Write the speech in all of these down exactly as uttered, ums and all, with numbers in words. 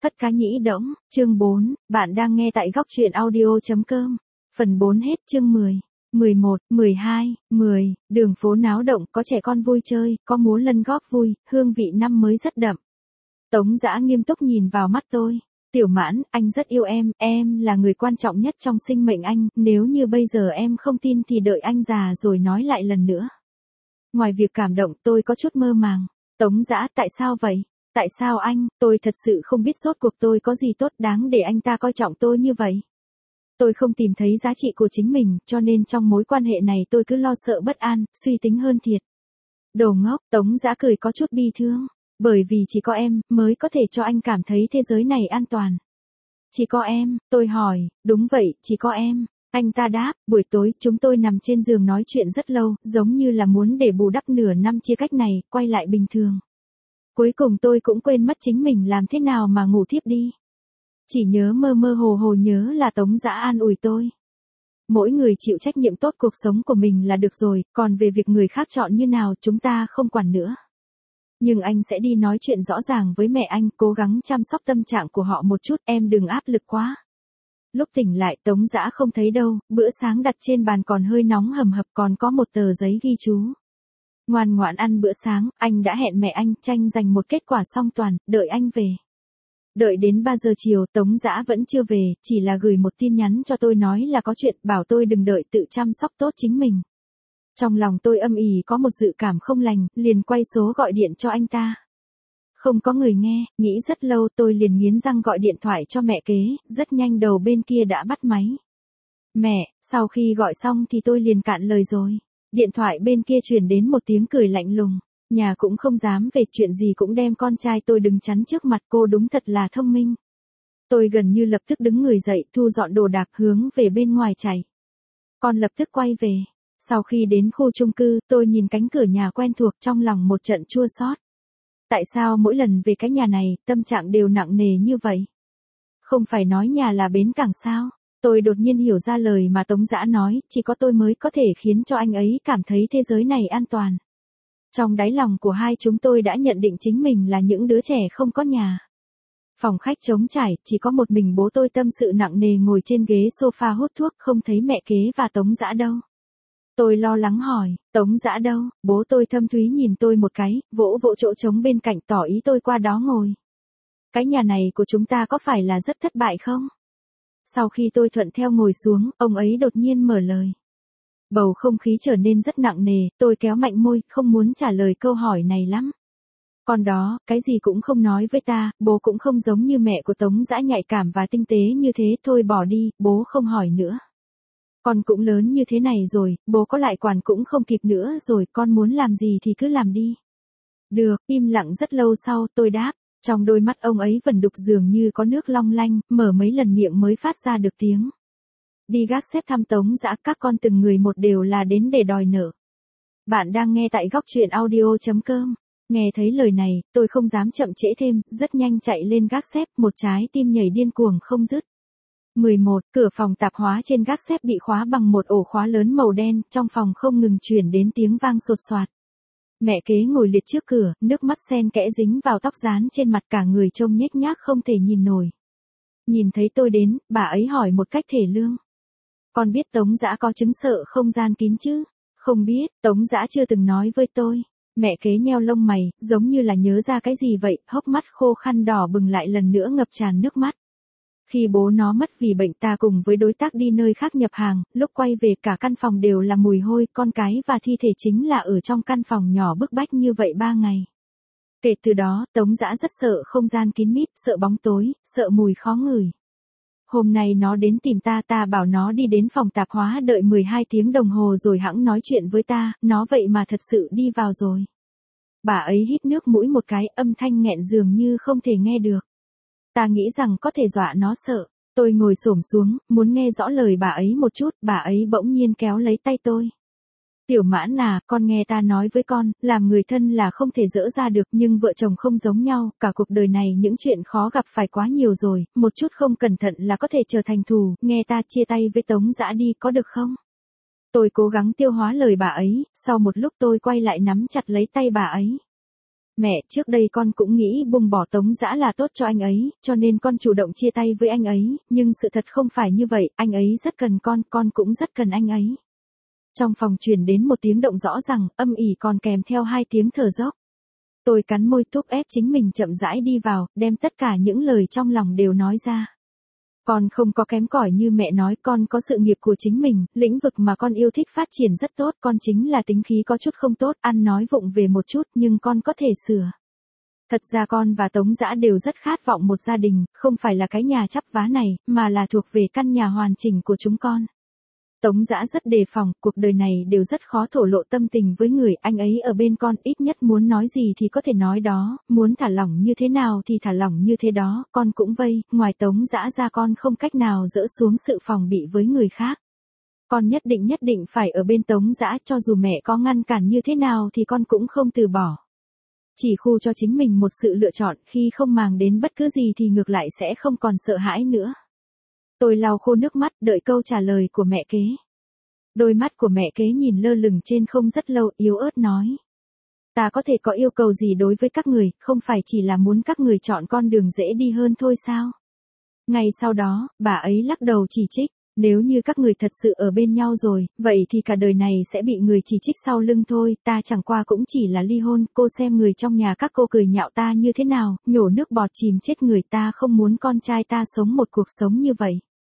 Thất cá nhĩ đỗng, chương bốn, bạn đang nghe tại góc truyện audio.com. Phần bốn hết chương mười, mười một, mười hai, mười, đường phố náo động, có trẻ con vui chơi, có múa lân góp vui, hương vị năm mới rất đậm. Tống Dã nghiêm túc nhìn vào mắt tôi. Tiểu Mãn, anh rất yêu em, em là người quan trọng nhất trong sinh mệnh anh, nếu như bây giờ em không tin thì đợi anh già rồi nói lại lần nữa. Ngoài việc cảm động tôi có chút mơ màng. Tống Dã, tại sao vậy? Tại sao anh, tôi thật sự không biết rốt cuộc tôi có gì tốt đáng để anh ta coi trọng tôi như vậy. Tôi không tìm thấy giá trị của chính mình, cho nên trong mối quan hệ này tôi cứ lo sợ bất an, suy tính hơn thiệt. Đồ ngốc, Tống Dã cười có chút bi thương. Bởi vì chỉ có em, mới có thể cho anh cảm thấy thế giới này an toàn. Chỉ có em, tôi hỏi, đúng vậy, chỉ có em. Anh ta đáp, buổi tối chúng tôi nằm trên giường nói chuyện rất lâu, giống như là muốn để bù đắp nửa năm chia cách này, quay lại bình thường. Cuối cùng tôi cũng quên mất chính mình làm thế nào mà ngủ thiếp đi. Chỉ nhớ mơ mơ hồ hồ nhớ là Tống Dã an ủi tôi. Mỗi người chịu trách nhiệm tốt cuộc sống của mình là được rồi, còn về việc người khác chọn như nào chúng ta không quản nữa. Nhưng anh sẽ đi nói chuyện rõ ràng với mẹ anh, cố gắng chăm sóc tâm trạng của họ một chút, em đừng áp lực quá. Lúc tỉnh lại Tống Dã không thấy đâu, bữa sáng đặt trên bàn còn hơi nóng hầm hập, còn có một tờ giấy ghi chú. Ngoan ngoãn ăn bữa sáng, anh đã hẹn mẹ anh tranh giành một kết quả song toàn, đợi anh về. Đợi đến ba giờ chiều Tống Dã vẫn chưa về, chỉ là gửi một tin nhắn cho tôi nói là có chuyện, bảo tôi đừng đợi, tự chăm sóc tốt chính mình. Trong lòng tôi âm ỉ có một dự cảm không lành, liền quay số gọi điện cho anh ta. Không có người nghe, nghĩ rất lâu tôi liền nghiến răng gọi điện thoại cho mẹ kế, rất nhanh đầu bên kia đã bắt máy. Mẹ, sau khi gọi xong thì tôi liền cạn lời rồi. Điện thoại bên kia truyền đến một tiếng cười lạnh lùng. Nhà cũng không dám về, chuyện gì cũng đem con trai tôi đứng chắn trước mặt, cô đúng thật là thông minh. Tôi gần như lập tức đứng người dậy, thu dọn đồ đạc hướng về bên ngoài chạy. Con lập tức quay về. Sau khi đến khu chung cư, tôi nhìn cánh cửa nhà quen thuộc trong lòng một trận chua xót. Tại sao mỗi lần về cái nhà này, tâm trạng đều nặng nề như vậy? Không phải nói nhà là bến cảng sao? Tôi đột nhiên hiểu ra lời mà Tống Dã nói, chỉ có tôi mới có thể khiến cho anh ấy cảm thấy thế giới này an toàn. Trong đáy lòng của hai chúng tôi đã nhận định chính mình là những đứa trẻ không có nhà. Phòng khách trống trải, chỉ có một mình bố tôi tâm sự nặng nề ngồi trên ghế sofa hút thuốc, không thấy mẹ kế và Tống Dã đâu. Tôi lo lắng hỏi, Tống Dã đâu? Bố tôi thâm thúy nhìn tôi một cái, vỗ vỗ chỗ trống bên cạnh tỏ ý tôi qua đó ngồi. Cái nhà này của chúng ta có phải là rất thất bại không? Sau khi tôi thuận theo ngồi xuống, ông ấy đột nhiên mở lời. Bầu không khí trở nên rất nặng nề, tôi kéo mạnh môi, không muốn trả lời câu hỏi này lắm. Còn đó, cái gì cũng không nói với ta, bố cũng không giống như mẹ của Tống Dã nhạy cảm và tinh tế như thế, thôi bỏ đi, bố không hỏi nữa. Con cũng lớn như thế này rồi, bố có lại quản cũng không kịp nữa rồi, con muốn làm gì thì cứ làm đi. Được, im lặng rất lâu sau, tôi đáp, trong đôi mắt ông ấy vẩn đục dường như có nước long lanh, mở mấy lần miệng mới phát ra được tiếng. Đi gác xếp thăm Tống Dã, các con từng người một đều là đến để đòi nợ. Bạn đang nghe tại góc truyện audio.com. Nghe thấy lời này, tôi không dám chậm trễ thêm, rất nhanh chạy lên gác xếp, một trái tim nhảy điên cuồng không dứt. mười một, cửa phòng tạp hóa trên gác xếp bị khóa bằng một ổ khóa lớn màu đen, trong phòng không ngừng truyền đến tiếng vang sột soạt. Mẹ kế ngồi liệt trước cửa, nước mắt sen kẽ dính vào tóc dán trên mặt, cả người trông nhếch nhác không thể nhìn nổi. Nhìn thấy tôi đến, bà ấy hỏi một cách thể lương. Con biết Tống Dã có chứng sợ không gian kín chứ? Không biết, Tống Dã chưa từng nói với tôi. Mẹ kế nheo lông mày, giống như là nhớ ra cái gì vậy, hốc mắt khô khăn đỏ bừng lại lần nữa ngập tràn nước mắt. Khi bố nó mất vì bệnh, ta cùng với đối tác đi nơi khác nhập hàng, lúc quay về cả căn phòng đều là mùi hôi, con cái và thi thể chính là ở trong căn phòng nhỏ bức bách như vậy ba ngày. Kể từ đó, Tống Dã rất sợ không gian kín mít, sợ bóng tối, sợ mùi khó ngửi. Hôm nay nó đến tìm ta, ta bảo nó đi đến phòng tạp hóa đợi mười hai tiếng đồng hồ rồi hẵng nói chuyện với ta, nó vậy mà thật sự đi vào rồi. Bà ấy hít nước mũi một cái, âm thanh nghẹn dường như không thể nghe được. Ta nghĩ rằng có thể dọa nó sợ. Tôi ngồi xổm xuống, muốn nghe rõ lời bà ấy một chút, bà ấy bỗng nhiên kéo lấy tay tôi. Tiểu Mãn à, con nghe ta nói với con, làm người thân là không thể dỡ ra được, nhưng vợ chồng không giống nhau, cả cuộc đời này những chuyện khó gặp phải quá nhiều rồi, một chút không cẩn thận là có thể trở thành thù, nghe ta chia tay với Tống Dã đi có được không? Tôi cố gắng tiêu hóa lời bà ấy, sau một lúc tôi quay lại nắm chặt lấy tay bà ấy. Mẹ, trước đây con cũng nghĩ buông bỏ Tống Dã là tốt cho anh ấy, cho nên con chủ động chia tay với anh ấy, nhưng sự thật không phải như vậy, anh ấy rất cần con, con cũng rất cần anh ấy. Trong phòng truyền đến một tiếng động rõ ràng, âm ỉ còn kèm theo hai tiếng thở dốc. Tôi cắn môi thúc ép chính mình chậm rãi đi vào, đem tất cả những lời trong lòng đều nói ra. Con không có kém cỏi như mẹ nói, con có sự nghiệp của chính mình, lĩnh vực mà con yêu thích phát triển rất tốt, con chính là tính khí có chút không tốt, ăn nói vụng về một chút, nhưng con có thể sửa. Thật ra con và Tống Dã đều rất khát vọng một gia đình, không phải là cái nhà chắp vá này, mà là thuộc về căn nhà hoàn chỉnh của chúng con. Tống Dã rất đề phòng, cuộc đời này đều rất khó thổ lộ tâm tình với người, anh ấy ở bên con ít nhất muốn nói gì thì có thể nói đó, muốn thả lỏng như thế nào thì thả lỏng như thế đó, con cũng vây, ngoài Tống Dã ra con không cách nào dỡ xuống sự phòng bị với người khác. Con nhất định nhất định phải ở bên Tống Dã, cho dù mẹ có ngăn cản như thế nào thì con cũng không từ bỏ. Chỉ khu cho chính mình một sự lựa chọn, khi không màng đến bất cứ gì thì ngược lại sẽ không còn sợ hãi nữa. Tôi lau khô nước mắt, đợi câu trả lời của mẹ kế. Đôi mắt của mẹ kế nhìn lơ lửng trên không rất lâu, yếu ớt nói. Ta có thể có yêu cầu gì đối với các người, không phải chỉ là muốn các người chọn con đường dễ đi hơn thôi sao? Ngay sau đó, bà ấy lắc đầu chỉ trích. Nếu như các người thật sự ở bên nhau rồi, vậy thì cả đời này sẽ bị người chỉ trích sau lưng thôi, ta chẳng qua cũng chỉ là ly hôn, cô xem người trong nhà các cô cười nhạo ta như thế nào, nhổ nước bọt chìm chết người, ta không muốn con trai ta sống một cuộc sống như vậy.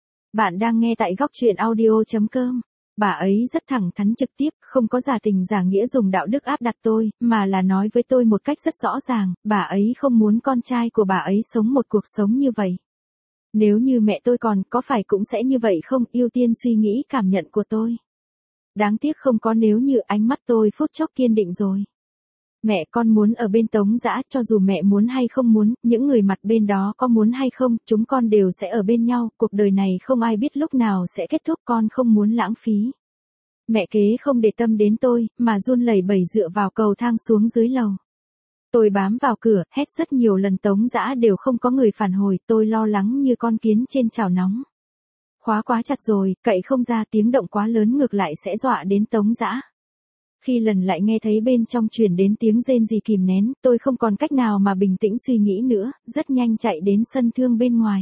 Bạn đang nghe tại góc truyện audio chấm com. Bà ấy rất thẳng thắn trực tiếp, không có giả tình giả nghĩa dùng đạo đức áp đặt tôi, mà là nói với tôi một cách rất rõ ràng, bà ấy không muốn con trai của bà ấy sống một cuộc sống như vậy. Nếu như mẹ tôi còn, có phải cũng sẽ như vậy không, ưu tiên suy nghĩ cảm nhận của tôi. Đáng tiếc không có nếu như, ánh mắt tôi phút chốc kiên định rồi. Mẹ, con muốn ở bên Tống Dã, cho dù mẹ muốn hay không muốn, những người mặt bên đó có muốn hay không, chúng con đều sẽ ở bên nhau, cuộc đời này không ai biết lúc nào sẽ kết thúc, con không muốn lãng phí. Mẹ kế không để tâm đến tôi, mà run lẩy bẩy dựa vào cầu thang xuống dưới lầu. Tôi bám vào cửa, hét rất nhiều lần Tống Dã đều không có người phản hồi, tôi lo lắng như con kiến trên chảo nóng. Khóa quá chặt rồi, cậy không ra, tiếng động quá lớn ngược lại sẽ dọa đến Tống Dã. Khi lần lại nghe thấy bên trong truyền đến tiếng rên rỉ kìm nén, tôi không còn cách nào mà bình tĩnh suy nghĩ nữa, rất nhanh chạy đến sân thượng bên ngoài.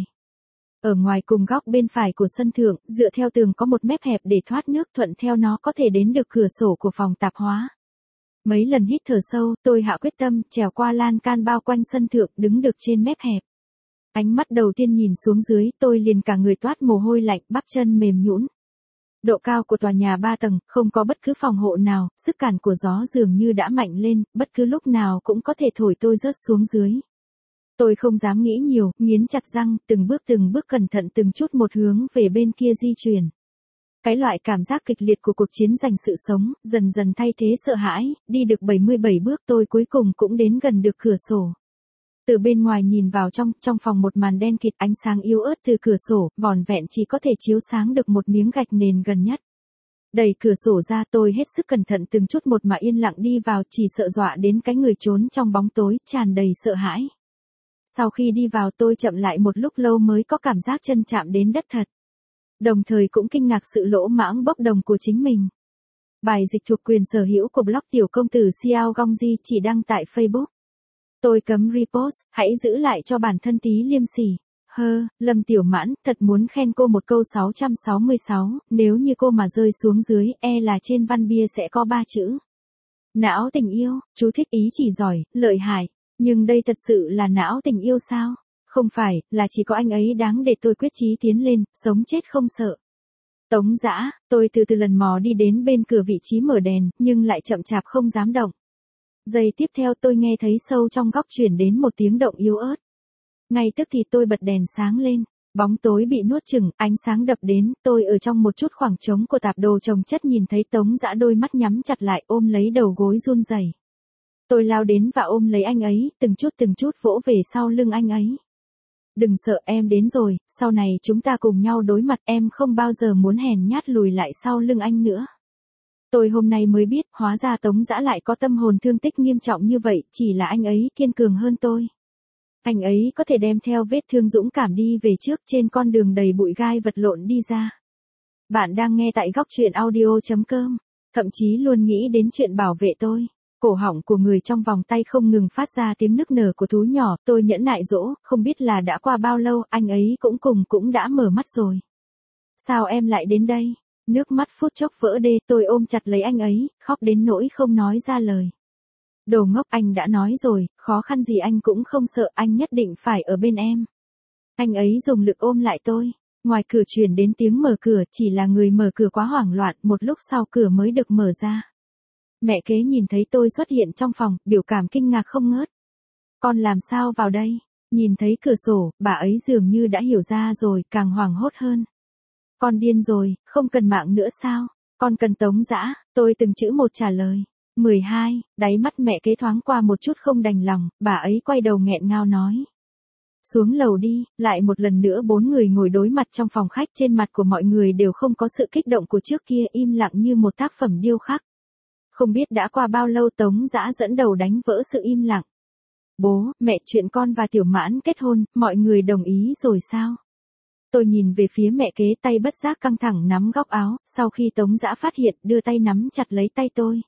Ở ngoài cùng góc bên phải của sân thượng, dựa theo tường có một mép hẹp để thoát nước, thuận theo nó có thể đến được cửa sổ của phòng tạp hóa. Mấy lần hít thở sâu, tôi hạ quyết tâm, trèo qua lan can bao quanh sân thượng, đứng được trên mép hẹp. Ánh mắt đầu tiên nhìn xuống dưới, tôi liền cả người toát mồ hôi lạnh, bắp chân mềm nhũn. Độ cao của tòa nhà ba tầng, không có bất cứ phòng hộ nào, sức cản của gió dường như đã mạnh lên, bất cứ lúc nào cũng có thể thổi tôi rớt xuống dưới. Tôi không dám nghĩ nhiều, nghiến chặt răng, từng bước từng bước cẩn thận từng chút một hướng về bên kia di chuyển. Cái loại cảm giác kịch liệt của cuộc chiến giành sự sống, dần dần thay thế sợ hãi, đi được bảy mươi bảy bước tôi cuối cùng cũng đến gần được cửa sổ. Từ bên ngoài nhìn vào trong, trong phòng một màn đen kịt, ánh sáng yếu ớt từ cửa sổ, vỏn vẹn chỉ có thể chiếu sáng được một miếng gạch nền gần nhất. Đẩy cửa sổ ra, tôi hết sức cẩn thận từng chút một mà yên lặng đi vào, chỉ sợ dọa đến cái người trốn trong bóng tối, tràn đầy sợ hãi. Sau khi đi vào tôi chậm lại một lúc lâu mới có cảm giác chân chạm đến đất thật. Đồng thời cũng kinh ngạc sự lỗ mãng bốc đồng của chính mình. Bài dịch thuộc quyền sở hữu của blog tiểu công tử Xiao Gongji chỉ đăng tại Facebook. Tôi cấm repost, hãy giữ lại cho bản thân tí liêm sỉ. Hơ, Lâm Tiểu Mãn, thật muốn khen cô một câu sáu trăm sáu mươi sáu, nếu như cô mà rơi xuống dưới, e là trên văn bia sẽ có ba chữ. Não tình yêu, chú thích ý chỉ giỏi, lợi hại. Nhưng đây thật sự là não tình yêu sao? Không phải, là chỉ có anh ấy đáng để tôi quyết chí tiến lên, sống chết không sợ. Tống Dã, tôi từ từ lần mò đi đến bên cửa vị trí mở đèn, nhưng lại chậm chạp không dám động. Giây tiếp theo tôi nghe thấy sâu trong góc truyền đến một tiếng động yếu ớt. Ngay tức thì tôi bật đèn sáng lên, bóng tối bị nuốt chửng, ánh sáng đập đến, tôi ở trong một chút khoảng trống của tạp đồ chồng chất nhìn thấy Tống Dã đôi mắt nhắm chặt lại ôm lấy đầu gối run rẩy. Tôi lao đến và ôm lấy anh ấy, từng chút từng chút vỗ về sau lưng anh ấy. Đừng sợ, em đến rồi, sau này chúng ta cùng nhau đối mặt, em không bao giờ muốn hèn nhát lùi lại sau lưng anh nữa. Tôi hôm nay mới biết, hóa ra Tống Dã lại có tâm hồn thương tích nghiêm trọng như vậy, chỉ là anh ấy kiên cường hơn tôi. Anh ấy có thể đem theo vết thương dũng cảm đi về trước trên con đường đầy bụi gai vật lộn đi ra. Bạn đang nghe tại góc truyện audio chấm com, thậm chí luôn nghĩ đến chuyện bảo vệ tôi. Cổ họng của người trong vòng tay không ngừng phát ra tiếng nức nở của thú nhỏ, tôi nhẫn nại dỗ, không biết là đã qua bao lâu, anh ấy cũng cùng cũng đã mở mắt rồi. Sao em lại đến đây? Nước mắt phút chốc vỡ đê, tôi ôm chặt lấy anh ấy, khóc đến nỗi không nói ra lời. Đồ ngốc, anh đã nói rồi, khó khăn gì anh cũng không sợ, anh nhất định phải ở bên em. Anh ấy dùng lực ôm lại tôi. Ngoài cửa truyền đến tiếng mở cửa, chỉ là người mở cửa quá hoảng loạn, một lúc sau cửa mới được mở ra. Mẹ kế nhìn thấy tôi xuất hiện trong phòng, biểu cảm kinh ngạc không ngớt. Con làm sao vào đây? Nhìn thấy cửa sổ, bà ấy dường như đã hiểu ra rồi, càng hoảng hốt hơn. Con điên rồi, không cần mạng nữa sao? Con cần Tống Dã, tôi từng chữ một trả lời. mười hai, đáy mắt mẹ kế thoáng qua một chút không đành lòng, bà ấy quay đầu nghẹn ngào nói. Xuống lầu đi, lại một lần nữa bốn người ngồi đối mặt trong phòng khách, trên mặt của mọi người đều không có sự kích động của trước kia, im lặng như một tác phẩm điêu khắc. Không biết đã qua bao lâu Tống Dã dẫn đầu đánh vỡ sự im lặng. Bố, mẹ, chuyện con và Tiểu Mãn kết hôn, mọi người đồng ý rồi sao? Tôi nhìn về phía mẹ kế, tay bất giác căng thẳng nắm góc áo, sau khi Tống Dã phát hiện, đưa tay nắm chặt lấy tay tôi.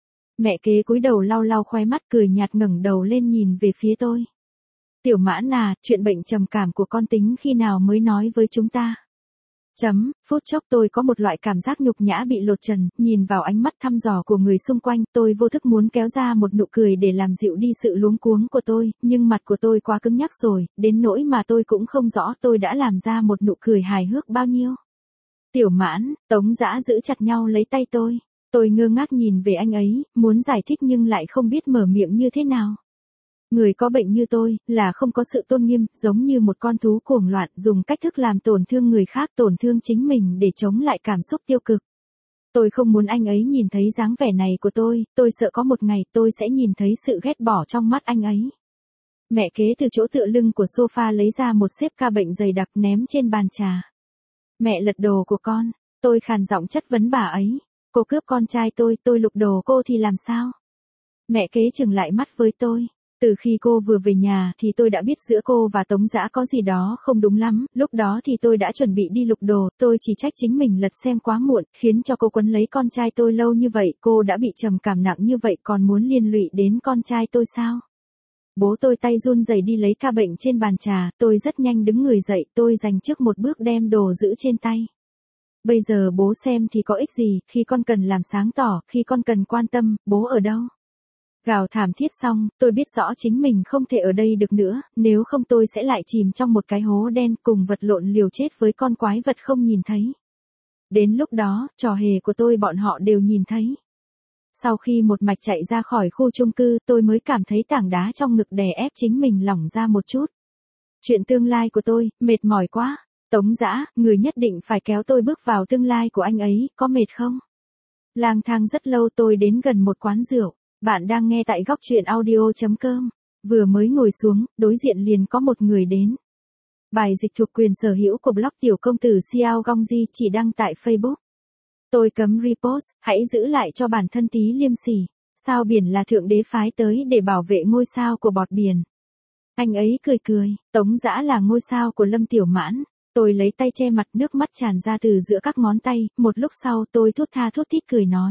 Mẹ kế cúi đầu lau lau khóe mắt, cười nhạt ngẩng đầu lên nhìn về phía tôi. Tiểu Mãn à, chuyện bệnh trầm cảm của con tính khi nào mới nói với chúng ta? Chấm, phút chốc tôi có một loại cảm giác nhục nhã bị lột trần, nhìn vào ánh mắt thăm dò của người xung quanh, tôi vô thức muốn kéo ra một nụ cười để làm dịu đi sự luống cuống của tôi, nhưng mặt của tôi quá cứng nhắc rồi, đến nỗi mà tôi cũng không rõ tôi đã làm ra một nụ cười hài hước bao nhiêu. Tiểu Mãn, Tống Dã giữ chặt nhau lấy tay tôi, tôi ngơ ngác nhìn về anh ấy, muốn giải thích nhưng lại không biết mở miệng như thế nào. Người có bệnh như tôi, là không có sự tôn nghiêm, giống như một con thú cuồng loạn, dùng cách thức làm tổn thương người khác, tổn thương chính mình để chống lại cảm xúc tiêu cực. Tôi không muốn anh ấy nhìn thấy dáng vẻ này của tôi, tôi sợ có một ngày tôi sẽ nhìn thấy sự ghét bỏ trong mắt anh ấy. Mẹ kế từ chỗ tựa lưng của sofa lấy ra một xếp ca bệnh dày đặc ném trên bàn trà. Mẹ lật đồ của con, tôi khàn giọng chất vấn bà ấy. Cô cướp con trai tôi, tôi lục đồ cô thì làm sao? Mẹ kế chừng lại mắt với tôi. Từ khi cô vừa về nhà thì tôi đã biết giữa cô và Tống Dã có gì đó không đúng lắm, lúc đó thì tôi đã chuẩn bị đi lục đồ, tôi chỉ trách chính mình lật xem quá muộn, khiến cho cô quấn lấy con trai tôi lâu như vậy, cô đã bị trầm cảm nặng như vậy còn muốn liên lụy đến con trai tôi sao? Bố tôi tay run rẩy đi lấy ca bệnh trên bàn trà, tôi rất nhanh đứng người dậy, tôi giành trước một bước đem đồ giữ trên tay. Bây giờ bố xem thì có ích gì, khi con cần làm sáng tỏ, khi con cần quan tâm, bố ở đâu? Gào thảm thiết xong, tôi biết rõ chính mình không thể ở đây được nữa, nếu không tôi sẽ lại chìm trong một cái hố đen cùng vật lộn liều chết với con quái vật không nhìn thấy. Đến lúc đó, trò hề của tôi bọn họ đều nhìn thấy. Sau khi một mạch chạy ra khỏi khu chung cư, tôi mới cảm thấy tảng đá trong ngực đè ép chính mình lỏng ra một chút. Chuyện tương lai của tôi, mệt mỏi quá. Tống Dã, người nhất định phải kéo tôi bước vào tương lai của anh ấy, có mệt không? Lang thang rất lâu tôi đến gần một quán rượu. Bạn đang nghe tại góc truyện audio chấm com. Vừa mới ngồi xuống, đối diện liền có một người đến. Bài dịch thuộc quyền sở hữu của blog tiểu công tử Xiao Gongji chỉ đăng tại Facebook. Tôi cấm repost, hãy giữ lại cho bản thân tí liêm sỉ. Sao biển là thượng đế phái tới để bảo vệ ngôi sao của bọt biển. Anh ấy cười cười, Tống Dã là ngôi sao của Lâm Tiểu Mãn. Tôi lấy tay che mặt, nước mắt tràn ra từ giữa các ngón tay, một lúc sau tôi thốt tha thốt thít cười nói.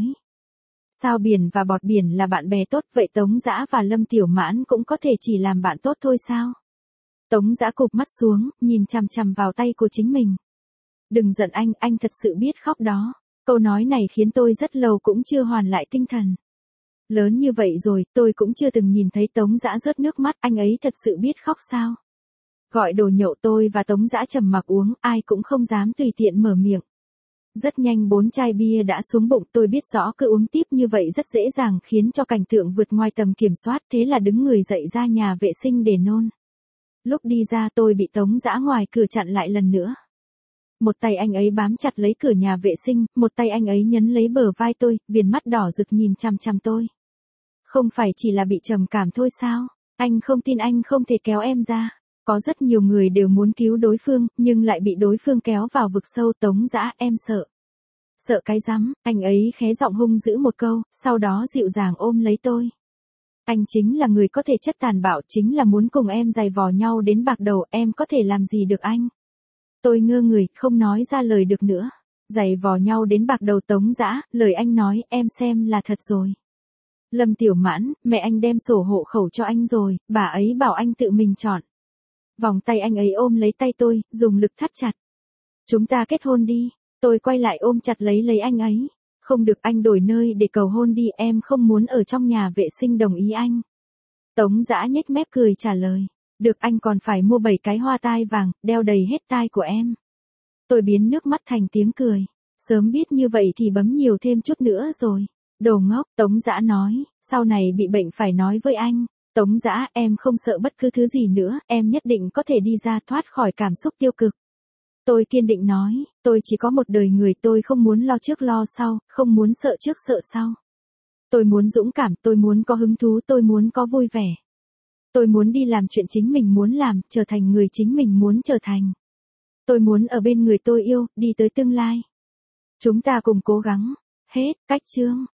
Sao biển và bọt biển là bạn bè tốt, vậy Tống Dã và Lâm Tiểu Mãn cũng có thể chỉ làm bạn tốt thôi sao? Tống Dã cụp mắt xuống, nhìn chằm chằm vào tay của chính mình. Đừng giận anh, anh thật sự biết khóc đó. Câu nói này khiến tôi rất lâu cũng chưa hoàn lại tinh thần. Lớn như vậy rồi, tôi cũng chưa từng nhìn thấy Tống Dã rớt nước mắt, anh ấy thật sự biết khóc sao? Gọi đồ nhậu, tôi và Tống Dã trầm mặc uống, ai cũng không dám tùy tiện mở miệng. Rất nhanh bốn chai bia đã xuống bụng, tôi biết rõ cứ uống tiếp như vậy rất dễ dàng khiến cho cảnh tượng vượt ngoài tầm kiểm soát, thế là đứng người dậy ra nhà vệ sinh để nôn. Lúc đi ra tôi bị Tống Dã ngoài cửa chặn lại lần nữa. Một tay anh ấy bám chặt lấy cửa nhà vệ sinh, một tay anh ấy nhấn lấy bờ vai tôi, viền mắt đỏ rực nhìn chằm chằm tôi. Không phải chỉ là bị trầm cảm thôi sao? Anh không tin anh không thể kéo em ra. Có rất nhiều người đều muốn cứu đối phương, nhưng lại bị đối phương kéo vào vực sâu. Tống Dã, em sợ. Sợ cái rắm, anh ấy khé giọng hung dữ một câu, sau đó dịu dàng ôm lấy tôi. Anh chính là người có thể chất tàn bạo, chính là muốn cùng em giày vò nhau đến bạc đầu, em có thể làm gì được anh? Tôi ngơ người, không nói ra lời được nữa. Giày vò nhau đến bạc đầu Tống Dã, lời anh nói, em xem là thật rồi. Lâm Tiểu Mãn, mẹ anh đem sổ hộ khẩu cho anh rồi, bà ấy bảo anh tự mình chọn. Vòng tay anh ấy ôm lấy tay tôi, dùng lực thắt chặt. Chúng ta kết hôn đi. Tôi quay lại ôm chặt lấy lấy anh ấy. Không được, anh đổi nơi để cầu hôn đi, em không muốn ở trong nhà vệ sinh, đồng ý anh. Tống Dã nhếch mép cười trả lời. Được, anh còn phải mua bảy cái hoa tai vàng, đeo đầy hết tai của em. Tôi biến nước mắt thành tiếng cười. Sớm biết như vậy thì bấm nhiều thêm chút nữa rồi. Đồ ngốc, Tống Dã nói, sau này bị bệnh phải nói với anh. Tống Dã, em không sợ bất cứ thứ gì nữa, em nhất định có thể đi ra thoát khỏi cảm xúc tiêu cực. Tôi kiên định nói, tôi chỉ có một đời người, tôi không muốn lo trước lo sau, không muốn sợ trước sợ sau. Tôi muốn dũng cảm, tôi muốn có hứng thú, tôi muốn có vui vẻ. Tôi muốn đi làm chuyện chính mình muốn làm, trở thành người chính mình muốn trở thành. Tôi muốn ở bên người tôi yêu, đi tới tương lai. Chúng ta cùng cố gắng. Hết, cách chương.